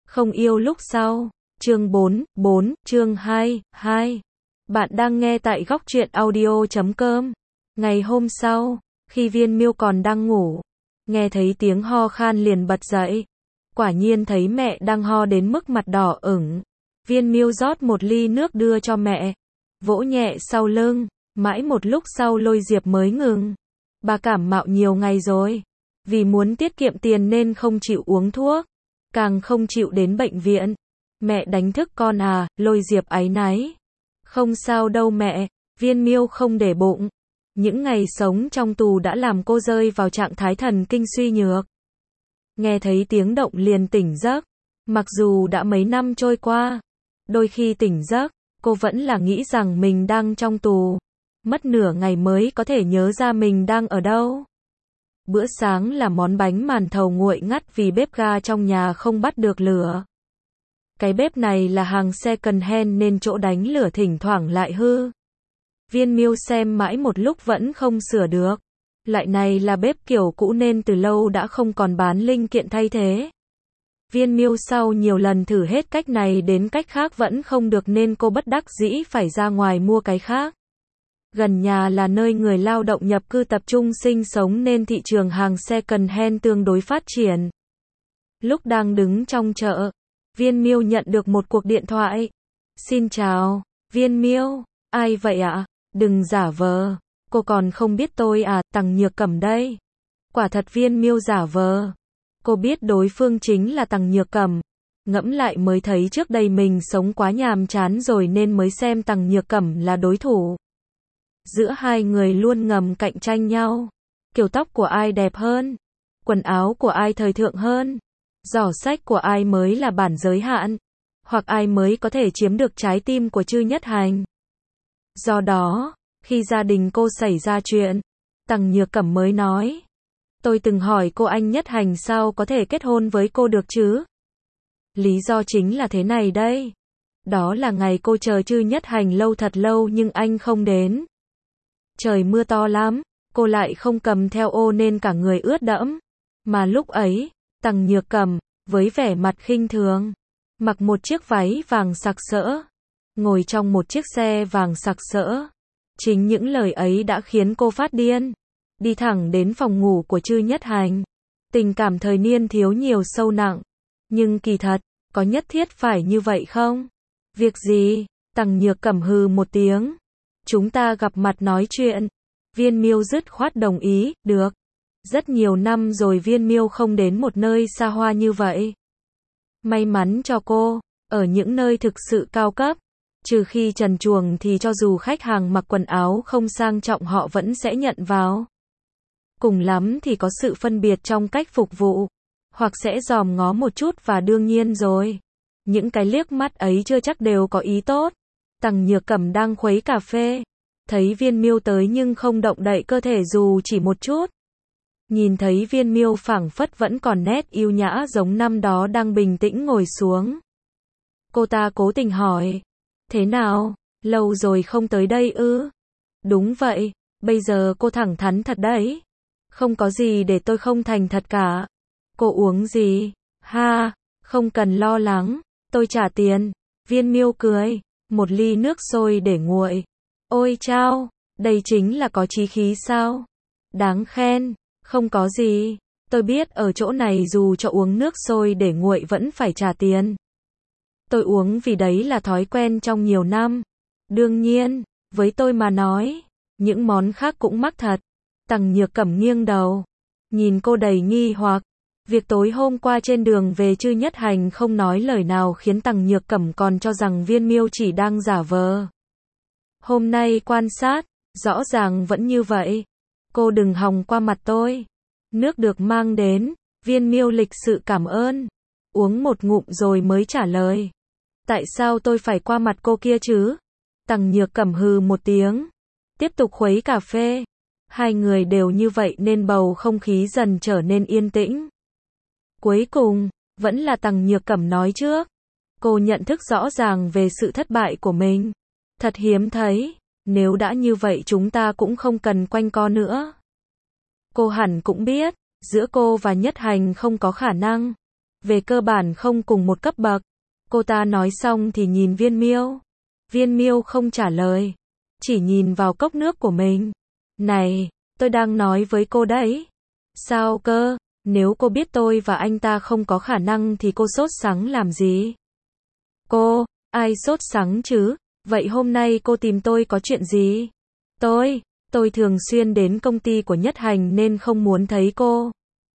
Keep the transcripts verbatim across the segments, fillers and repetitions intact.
Không yêu lúc sau. Chương bốn, bốn, chương hai, hai. Bạn đang nghe tại góc truyện audio chấm com. Ngày hôm sau, khi Viên Miêu còn đang ngủ, nghe thấy tiếng ho khan liền bật dậy. Quả nhiên thấy mẹ đang ho đến mức mặt đỏ ửng. Viên Miêu rót một ly nước đưa cho mẹ, vỗ nhẹ sau lưng, mãi một lúc sau Lôi Diệp mới ngừng. Bà cảm mạo nhiều ngày rồi, vì muốn tiết kiệm tiền nên không chịu uống thuốc, càng không chịu đến bệnh viện. Mẹ đánh thức con à, Lôi Diệp áy náy. Không sao đâu mẹ, Viên Miêu không để bụng. Những ngày sống trong tù đã làm cô rơi vào trạng thái thần kinh suy nhược. Nghe thấy tiếng động liền tỉnh giấc. Mặc dù đã mấy năm trôi qua, đôi khi tỉnh giấc, cô vẫn là nghĩ rằng mình đang trong tù. Mất nửa ngày mới có thể nhớ ra mình đang ở đâu. Bữa sáng là món bánh màn thầu nguội ngắt vì bếp ga trong nhà không bắt được lửa. Cái bếp này là hàng second hand nên chỗ đánh lửa thỉnh thoảng lại hư. Viên Miêu xem mãi một lúc vẫn không sửa được. Loại này là bếp kiểu cũ nên từ lâu đã không còn bán linh kiện thay thế. Viên Miêu sau nhiều lần thử hết cách này đến cách khác vẫn không được nên cô bất đắc dĩ phải ra ngoài mua cái khác. Gần nhà là nơi người lao động nhập cư tập trung sinh sống nên thị trường hàng second hand tương đối phát triển. Lúc đang đứng trong chợ, Viên Miêu nhận được một cuộc điện thoại. Xin chào, Viên Miêu, ai vậy ạ? Đừng giả vờ, cô còn không biết tôi à, Tằng Nhược Cẩm đây. Quả thật Viên Miêu giả vờ. Cô biết đối phương chính là Tằng Nhược Cẩm. Ngẫm lại mới thấy trước đây mình sống quá nhàm chán rồi nên mới xem Tằng Nhược Cẩm là đối thủ. Giữa hai người luôn ngầm cạnh tranh nhau. Kiểu tóc của ai đẹp hơn? Quần áo của ai thời thượng hơn? Giỏ sách của ai mới là bản giới hạn? Hoặc ai mới có thể chiếm được trái tim của Chư Nhất Hành? Do đó, khi gia đình cô xảy ra chuyện, Tằng Nhược Cẩm mới nói. Tôi từng hỏi cô anh Nhất Hành sao có thể kết hôn với cô được chứ? Lý do chính là thế này đây. Đó là ngày cô chờ Chư Nhất Hành lâu thật lâu nhưng anh không đến. Trời mưa to lắm, cô lại không cầm theo ô nên cả người ướt đẫm. Mà lúc ấy, Tằng Nhược Cẩm, với vẻ mặt khinh thường, mặc một chiếc váy vàng sặc sỡ, ngồi trong một chiếc xe vàng sặc sỡ. Chính những lời ấy đã khiến cô phát điên. Đi thẳng đến phòng ngủ của Chư Nhất Hành. Tình cảm thời niên thiếu nhiều sâu nặng. Nhưng kỳ thật, có nhất thiết phải như vậy không? Việc gì? Tằng Nhược Cẩm hừ một tiếng. Chúng ta gặp mặt nói chuyện. Viên Miêu dứt khoát đồng ý, được. Rất nhiều năm rồi Viên Miêu không đến một nơi xa hoa như vậy. May mắn cho cô, ở những nơi thực sự cao cấp, trừ khi trần truồng thì cho dù khách hàng mặc quần áo không sang trọng họ vẫn sẽ nhận vào. Cùng lắm thì có sự phân biệt trong cách phục vụ, hoặc sẽ dòm ngó một chút và đương nhiên rồi. Những cái liếc mắt ấy chưa chắc đều có ý tốt. Tằng Nhược Cẩm đang khuấy cà phê, thấy Viên Miêu tới nhưng không động đậy cơ thể dù chỉ một chút. Nhìn thấy Viên Miêu phảng phất vẫn còn nét yêu nhã giống năm đó đang bình tĩnh ngồi xuống. Cô ta cố tình hỏi. Thế nào, lâu rồi không tới đây ư? Đúng vậy, bây giờ cô thẳng thắn thật đấy. Không có gì để tôi không thành thật cả. Cô uống gì? Ha, không cần lo lắng, tôi trả tiền. Viên Miêu cười, một ly nước sôi để nguội. Ôi chao, đây chính là có chí khí sao? Đáng khen, không có gì. Tôi biết ở chỗ này dù cho uống nước sôi để nguội vẫn phải trả tiền. Tôi uống vì đấy là thói quen trong nhiều năm. Đương nhiên, với tôi mà nói, những món khác cũng mắc thật. Tằng Nhược Cẩm nghiêng đầu, nhìn cô đầy nghi hoặc. Việc tối hôm qua trên đường về Chư Nhất Hành không nói lời nào khiến Tằng Nhược Cẩm còn cho rằng Viên Miêu chỉ đang giả vờ. Hôm nay quan sát, rõ ràng vẫn như vậy. Cô đừng hòng qua mặt tôi. Nước được mang đến, Viên Miêu lịch sự cảm ơn. Uống một ngụm rồi mới trả lời. Tại sao tôi phải qua mặt cô kia chứ? Tằng Nhược Cẩm hừ một tiếng, tiếp tục khuấy cà phê. Hai người đều như vậy nên bầu không khí dần trở nên yên tĩnh. Cuối cùng, vẫn là Tằng Nhược Cẩm nói trước. Cô nhận thức rõ ràng về sự thất bại của mình. Thật hiếm thấy, nếu đã như vậy chúng ta cũng không cần quanh co nữa. Cô hẳn cũng biết, giữa cô và Nhất Hành không có khả năng. về cơ bản không cùng một cấp bậc. Cô ta nói xong thì nhìn Viên Miêu. Viên Miêu không trả lời, chỉ nhìn vào cốc nước của mình. Này, tôi đang nói với cô đấy. Sao cơ, nếu cô biết tôi và anh ta không có khả năng thì cô sốt sắng làm gì? Cô, ai sốt sắng chứ? Vậy hôm nay cô tìm tôi có chuyện gì? Tôi, tôi thường xuyên đến công ty của Nhất Hành nên không muốn thấy cô.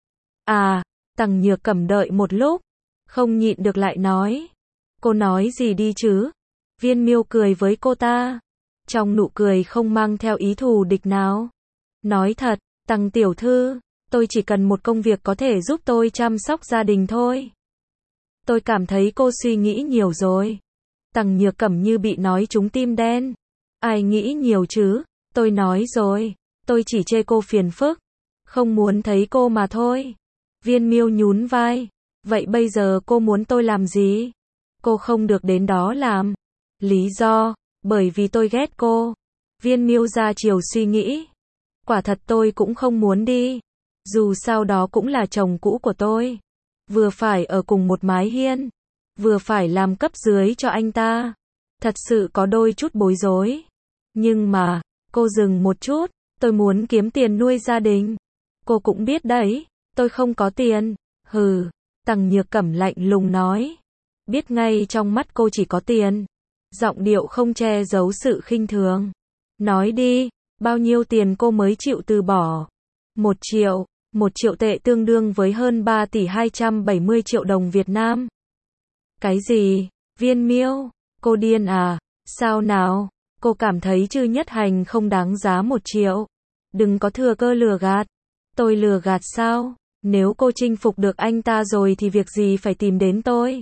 À, Tằng Nhược Cẩm đợi một lúc, không nhịn được lại nói. Cô nói gì đi chứ? Viên Miêu cười với cô ta, trong nụ cười không mang theo ý thù địch nào. Nói thật, Tằng tiểu thư, tôi chỉ cần một công việc có thể giúp tôi chăm sóc gia đình thôi. Tôi cảm thấy cô suy nghĩ nhiều rồi. Tằng Nhược Cẩm như bị nói trúng tim đen. Ai nghĩ nhiều chứ? Tôi nói rồi, tôi chỉ chê cô phiền phức, không muốn thấy cô mà thôi. Viên Miêu nhún vai. Vậy bây giờ cô muốn tôi làm gì? Cô không được đến đó làm. Lý do, bởi vì tôi ghét cô. Viên Miêu ra chiều suy nghĩ. Quả thật tôi cũng không muốn đi. Dù sao đó cũng là chồng cũ của tôi. Vừa phải ở cùng một mái hiên, vừa phải làm cấp dưới cho anh ta. Thật sự có đôi chút bối rối. Nhưng mà, cô dừng một chút, tôi muốn kiếm tiền nuôi gia đình. Cô cũng biết đấy, tôi không có tiền. Hừ, Tằng Nhược Cẩm lạnh lùng nói. Biết ngay trong mắt cô chỉ có tiền. Giọng điệu không che giấu sự khinh thường. Nói đi, bao nhiêu tiền cô mới chịu từ bỏ? Một triệu, một triệu tệ tương đương với hơn ba tỷ hai trăm bảy mươi triệu đồng Việt Nam. Cái gì? Viên Miêu, cô điên à? Sao nào? Cô cảm thấy Chư Nhất Hành không đáng giá một triệu. Đừng có thừa cơ lừa gạt. Tôi lừa gạt sao? Nếu cô chinh phục được anh ta rồi thì việc gì phải tìm đến tôi?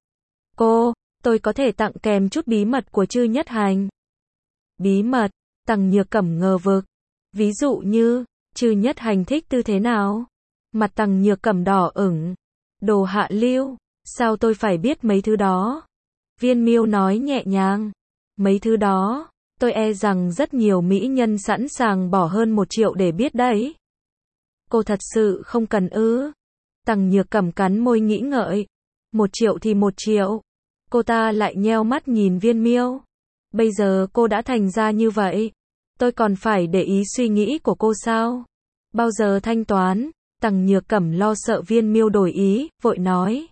Cô, tôi có thể tặng kèm chút bí mật của Chư Nhất Hành. Bí mật? Tằng Nhược Cẩm ngờ vực. Ví dụ như, Chư Nhất Hành thích tư thế nào? Mặt Tằng Nhược Cẩm đỏ ửng. Đồ hạ lưu, sao tôi phải biết mấy thứ đó? Viên Miêu nói nhẹ nhàng. Mấy thứ đó, tôi e rằng rất nhiều mỹ nhân sẵn sàng bỏ hơn một triệu để biết đấy. Cô thật sự không cần ư? Tằng Nhược Cẩm cắn môi nghĩ ngợi. Một triệu thì một triệu. Cô ta lại nheo mắt nhìn Viên Miêu. Bây giờ cô đã thành ra như vậy, tôi còn phải để ý suy nghĩ của cô sao? Bao giờ thanh toán? Tằng Nhược Cẩm lo sợ Viên Miêu đổi ý, vội nói.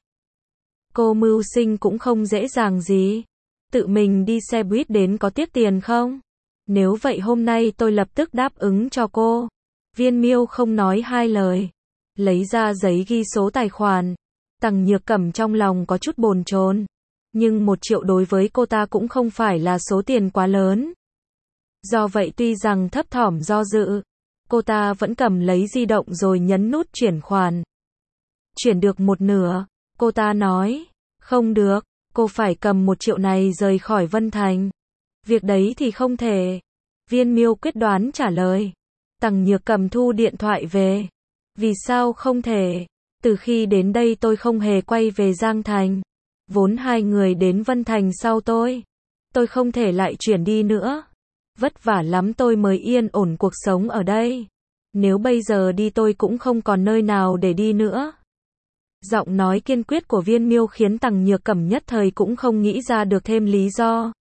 Cô mưu sinh cũng không dễ dàng gì. Tự mình đi xe buýt đến có tiếc tiền không? Nếu vậy hôm nay tôi lập tức đáp ứng cho cô. Viên Miêu không nói hai lời, lấy ra giấy ghi số tài khoản. Tằng Nhược Cẩm trong lòng có chút bồn chồn, nhưng một triệu đối với cô ta cũng không phải là số tiền quá lớn. Do vậy tuy rằng thấp thỏm do dự, cô ta vẫn cầm lấy di động rồi nhấn nút chuyển khoản. Chuyển được một nửa, cô ta nói, không được, cô phải cầm một triệu này rời khỏi Vân Thành. Việc đấy thì không thể. Viên Miêu quyết đoán trả lời. Tằng Nhược Cẩm thu điện thoại về. Vì sao không thể? Từ khi đến đây tôi không hề quay về Giang Thành. Vốn hai người đến Vân Thành sau tôi. Tôi không thể lại chuyển đi nữa. Vất vả lắm tôi mới yên ổn cuộc sống ở đây. Nếu bây giờ đi tôi cũng không còn nơi nào để đi nữa. Giọng nói kiên quyết của Viên Miêu khiến Tằng Nhược Cẩm nhất thời cũng không nghĩ ra được thêm lý do.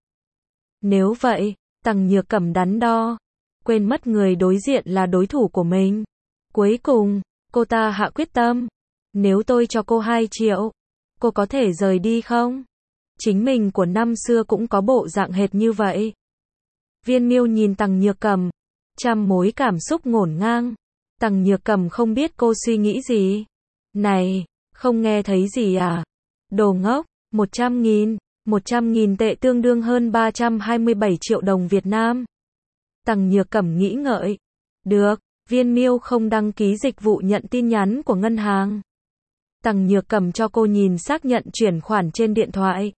Nếu vậy, Tằng Nhược Cẩm đắn đo, quên mất người đối diện là đối thủ của mình. Cuối cùng, cô ta hạ quyết tâm. Nếu tôi cho cô hai triệu, cô có thể rời đi không? Chính mình của năm xưa cũng có bộ dạng hệt như vậy. Viên Miêu nhìn Tằng Nhược Cẩm, trăm mối cảm xúc ngổn ngang. Tằng Nhược Cẩm không biết cô suy nghĩ gì. Này, không nghe thấy gì à? Đồ ngốc, một trăm nghìn, một trăm nghìn tệ tương đương hơn ba trăm hai mươi bảy triệu đồng Việt Nam. Tằng Nhược Cẩm nghĩ ngợi. Được, Viên Miêu không đăng ký dịch vụ nhận tin nhắn của ngân hàng. Tằng Nhược Cẩm cho cô nhìn xác nhận chuyển khoản trên điện thoại.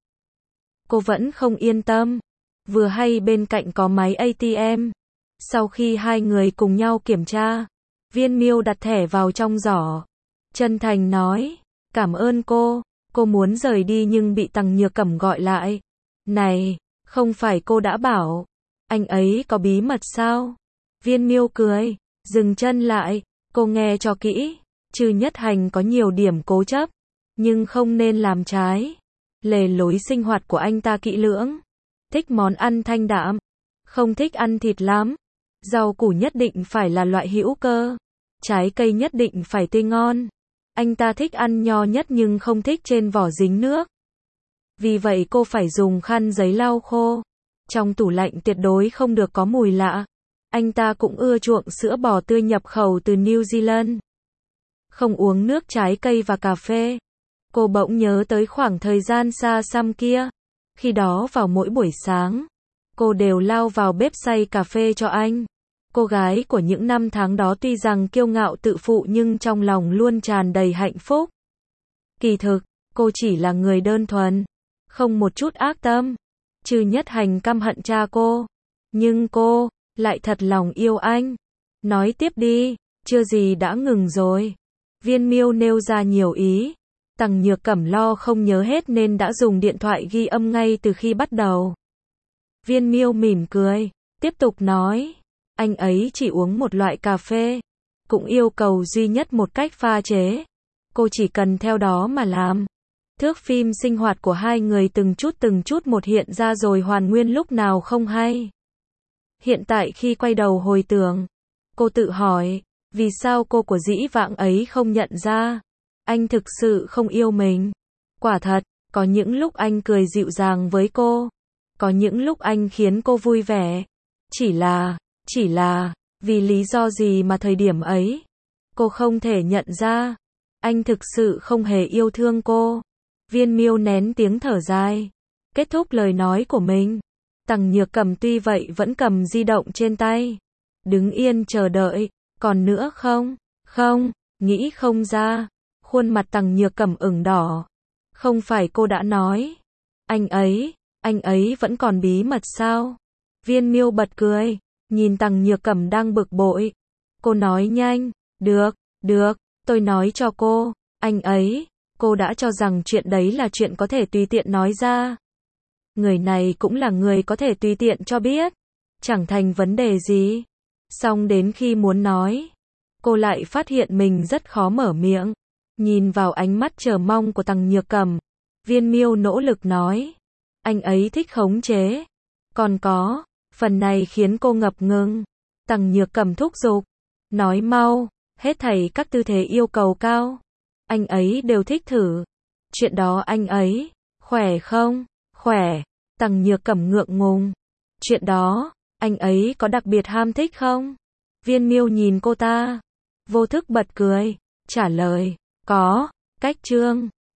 Cô vẫn không yên tâm. Vừa hay bên cạnh có máy a tê em. Sau khi hai người cùng nhau kiểm tra, Viên Miêu đặt thẻ vào trong giỏ. Chân thành nói, cảm ơn cô. Cô muốn rời đi nhưng bị Tằng Nhược Cẩm gọi lại. Này, không phải cô đã bảo, anh ấy có bí mật sao? Viên Miêu cười, dừng chân lại. Cô nghe cho kỹ, Chư Nhất Hành có nhiều điểm cố chấp. nhưng không nên làm trái. Lề lối sinh hoạt của anh ta kỹ lưỡng. Thích món ăn thanh đạm, không thích ăn thịt lắm. Rau củ nhất định phải là loại hữu cơ. Trái cây nhất định phải tươi ngon. Anh ta thích ăn nho nhất nhưng không thích trên vỏ dính nước. Vì vậy cô phải dùng khăn giấy lau khô. Trong tủ lạnh tuyệt đối không được có mùi lạ. Anh ta cũng ưa chuộng sữa bò tươi nhập khẩu từ New Zealand. Không uống nước trái cây và cà phê. Cô bỗng nhớ tới khoảng thời gian xa xăm kia. Khi đó vào mỗi buổi sáng, cô đều lao vào bếp xay cà phê cho anh. Cô gái của những năm tháng đó tuy rằng kiêu ngạo tự phụ nhưng trong lòng luôn tràn đầy hạnh phúc. Kỳ thực, cô chỉ là người đơn thuần, không một chút ác tâm. Trừ Nhất Hành căm hận cha cô, nhưng cô lại thật lòng yêu anh. Nói tiếp đi, chưa gì đã ngừng rồi. Viên Miêu nêu ra nhiều ý. Tằng Nhược Cẩm lo không nhớ hết nên đã dùng điện thoại ghi âm ngay từ khi bắt đầu. Viên Miêu mỉm cười, tiếp tục nói, anh ấy chỉ uống một loại cà phê, cũng yêu cầu duy nhất một cách pha chế. Cô chỉ cần theo đó mà làm. Thước phim sinh hoạt của hai người từng chút từng chút một hiện ra rồi hoàn nguyên lúc nào không hay. Hiện tại khi quay đầu hồi tưởng, cô tự hỏi, vì sao cô của dĩ vãng ấy không nhận ra? Anh thực sự không yêu mình. Quả thật, có những lúc anh cười dịu dàng với cô. Có những lúc anh khiến cô vui vẻ. Chỉ là, chỉ là, vì lý do gì mà thời điểm ấy, cô không thể nhận ra. Anh thực sự không hề yêu thương cô. Viên Miêu nén tiếng thở dài. Kết thúc lời nói của mình. Tằng Nhược Cẩm tuy vậy vẫn cầm di động trên tay. Đứng yên chờ đợi. Còn nữa không? Không, nghĩ không ra. Khuôn mặt Tằng Nhược Cẩm ửng đỏ. Không phải cô đã nói. Anh ấy, anh ấy vẫn còn bí mật sao? Viên Miêu bật cười. Nhìn Tằng Nhược Cẩm đang bực bội. Cô nói nhanh. Được, được, tôi nói cho cô. Anh ấy, cô đã cho rằng chuyện đấy là chuyện có thể tùy tiện nói ra. Người này cũng là người có thể tùy tiện cho biết. Chẳng thành vấn đề gì. Xong đến khi muốn nói, cô lại phát hiện mình rất khó mở miệng. Nhìn vào ánh mắt chờ mong của Tằng Nhược Cẩm, Viên Miêu nỗ lực nói. Anh ấy thích khống chế. Còn có, phần này khiến cô ngập ngừng. Tằng Nhược Cẩm thúc giục. Nói mau, hết thảy các tư thế yêu cầu cao. Anh ấy đều thích thử. Chuyện đó anh ấy, khỏe không? Khỏe. Tằng Nhược Cẩm ngượng ngùng. Chuyện đó, anh ấy có đặc biệt ham thích không? Viên Miêu nhìn cô ta, vô thức bật cười, trả lời, có, cách chương.